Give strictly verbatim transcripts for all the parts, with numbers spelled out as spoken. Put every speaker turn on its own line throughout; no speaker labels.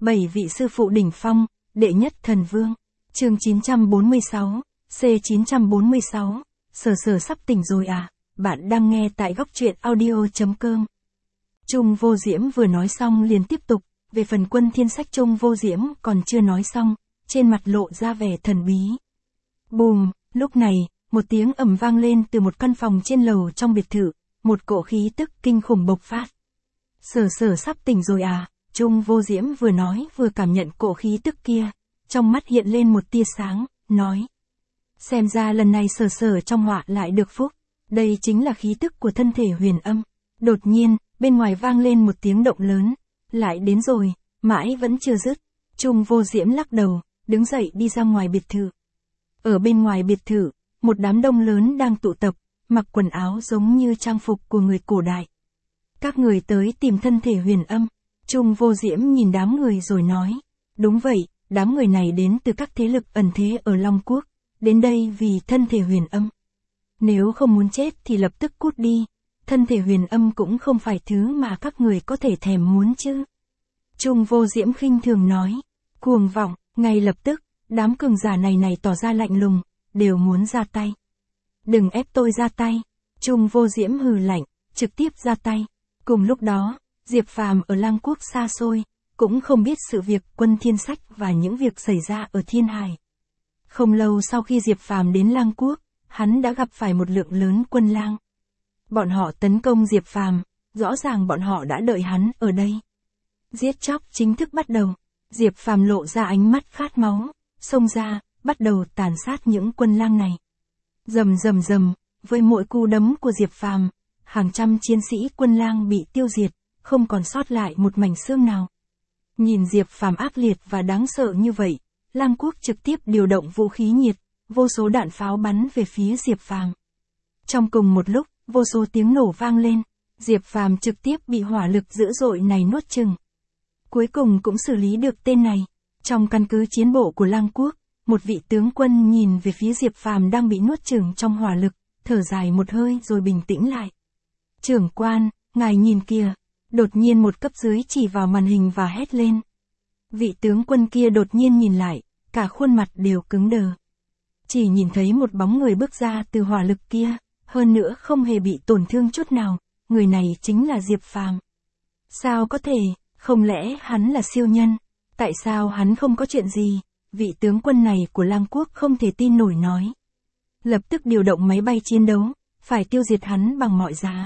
Bảy vị sư phụ đỉnh phong, đệ nhất thần vương. Chương chín trăm bốn mươi sáu, C chín trăm bốn mươi sáu. Sở Sở sắp tỉnh rồi à? Bạn đang nghe tại góc truyện audio chấm com. Trung Vô Diễm vừa nói xong liền tiếp tục, về phần Quân Thiên Sách Trung Vô Diễm còn chưa nói xong, trên mặt lộ ra vẻ thần bí. Bùm, lúc này, một tiếng ầm vang lên từ một căn phòng trên lầu trong biệt thự, một cỗ khí tức kinh khủng bộc phát. Sở Sở sắp tỉnh rồi à? Trung Vô Diễm vừa nói vừa cảm nhận cỗ khí tức kia, trong mắt hiện lên một tia sáng, nói. Xem ra lần này Sở Sở trong họa lại được phúc, đây chính là khí tức của thân thể huyền âm. Đột nhiên, bên ngoài vang lên một tiếng động lớn, lại đến rồi, mãi vẫn chưa dứt. Trung Vô Diễm lắc đầu, đứng dậy đi ra ngoài biệt thự. Ở bên ngoài biệt thự, một đám đông lớn đang tụ tập, mặc quần áo giống như trang phục của người cổ đại. Các người tới tìm thân thể huyền âm. Trung Vô Diễm nhìn đám người rồi nói. Đúng vậy, đám người này đến từ các thế lực ẩn thế ở Long Quốc, đến đây vì thân thể huyền âm. Nếu không muốn chết thì lập tức cút đi, thân thể huyền âm cũng không phải thứ mà các người có thể thèm muốn chứ. Trung Vô Diễm khinh thường nói. Cuồng vọng, ngay lập tức, đám cường giả này này tỏ ra lạnh lùng, đều muốn ra tay. Đừng ép tôi ra tay. Trung Vô Diễm hừ lạnh, trực tiếp ra tay. Cùng lúc đó, Diệp Phàm ở Lang Quốc xa xôi, cũng không biết sự việc Quân Thiên Sách và những việc xảy ra ở Thiên Hải. Không lâu sau khi Diệp Phàm đến Lang Quốc, hắn đã gặp phải một lượng lớn quân lang. Bọn họ tấn công Diệp Phàm, rõ ràng bọn họ đã đợi hắn ở đây. Giết chóc chính thức bắt đầu, Diệp Phàm lộ ra ánh mắt khát máu, xông ra, bắt đầu tàn sát những quân lang này. Rầm rầm rầm, với mỗi cú đấm của Diệp Phàm, hàng trăm chiến sĩ quân lang bị tiêu diệt, không còn sót lại một mảnh xương nào. Nhìn Diệp Phàm ác liệt và đáng sợ như vậy, Lang Quốc trực tiếp điều động vũ khí nhiệt, vô số đạn pháo bắn về phía Diệp Phàm. Trong cùng một lúc, vô số tiếng nổ vang lên, Diệp Phàm trực tiếp bị hỏa lực dữ dội này nuốt chửng. Cuối cùng cũng xử lý được tên này. Trong căn cứ chiến bộ của Lang Quốc, một vị tướng quân nhìn về phía Diệp Phàm đang bị nuốt chửng trong hỏa lực, thở dài một hơi rồi bình tĩnh lại. Trưởng quan, ngài nhìn kìa. Đột nhiên một cấp dưới chỉ vào màn hình và hét lên. Vị tướng quân kia đột nhiên nhìn lại, cả khuôn mặt đều cứng đờ. Chỉ nhìn thấy một bóng người bước ra từ hỏa lực kia, hơn nữa không hề bị tổn thương chút nào, người này chính là Diệp Phàm. Sao có thể, không lẽ hắn là siêu nhân? Tại sao hắn không có chuyện gì? Vị tướng quân này của Lang Quốc không thể tin nổi nói. Lập tức điều động máy bay chiến đấu, phải tiêu diệt hắn bằng mọi giá.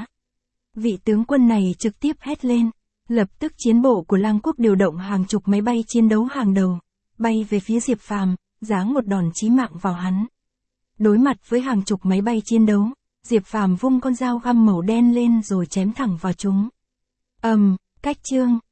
Vị tướng quân này trực tiếp hét lên, lập tức chiến bộ của Lang Quốc điều động hàng chục máy bay chiến đấu hàng đầu, bay về phía Diệp Phàm, giáng một đòn chí mạng vào hắn. Đối mặt với hàng chục máy bay chiến đấu, Diệp Phàm vung con dao găm màu đen lên rồi chém thẳng vào chúng. Ầm, um, cách chương,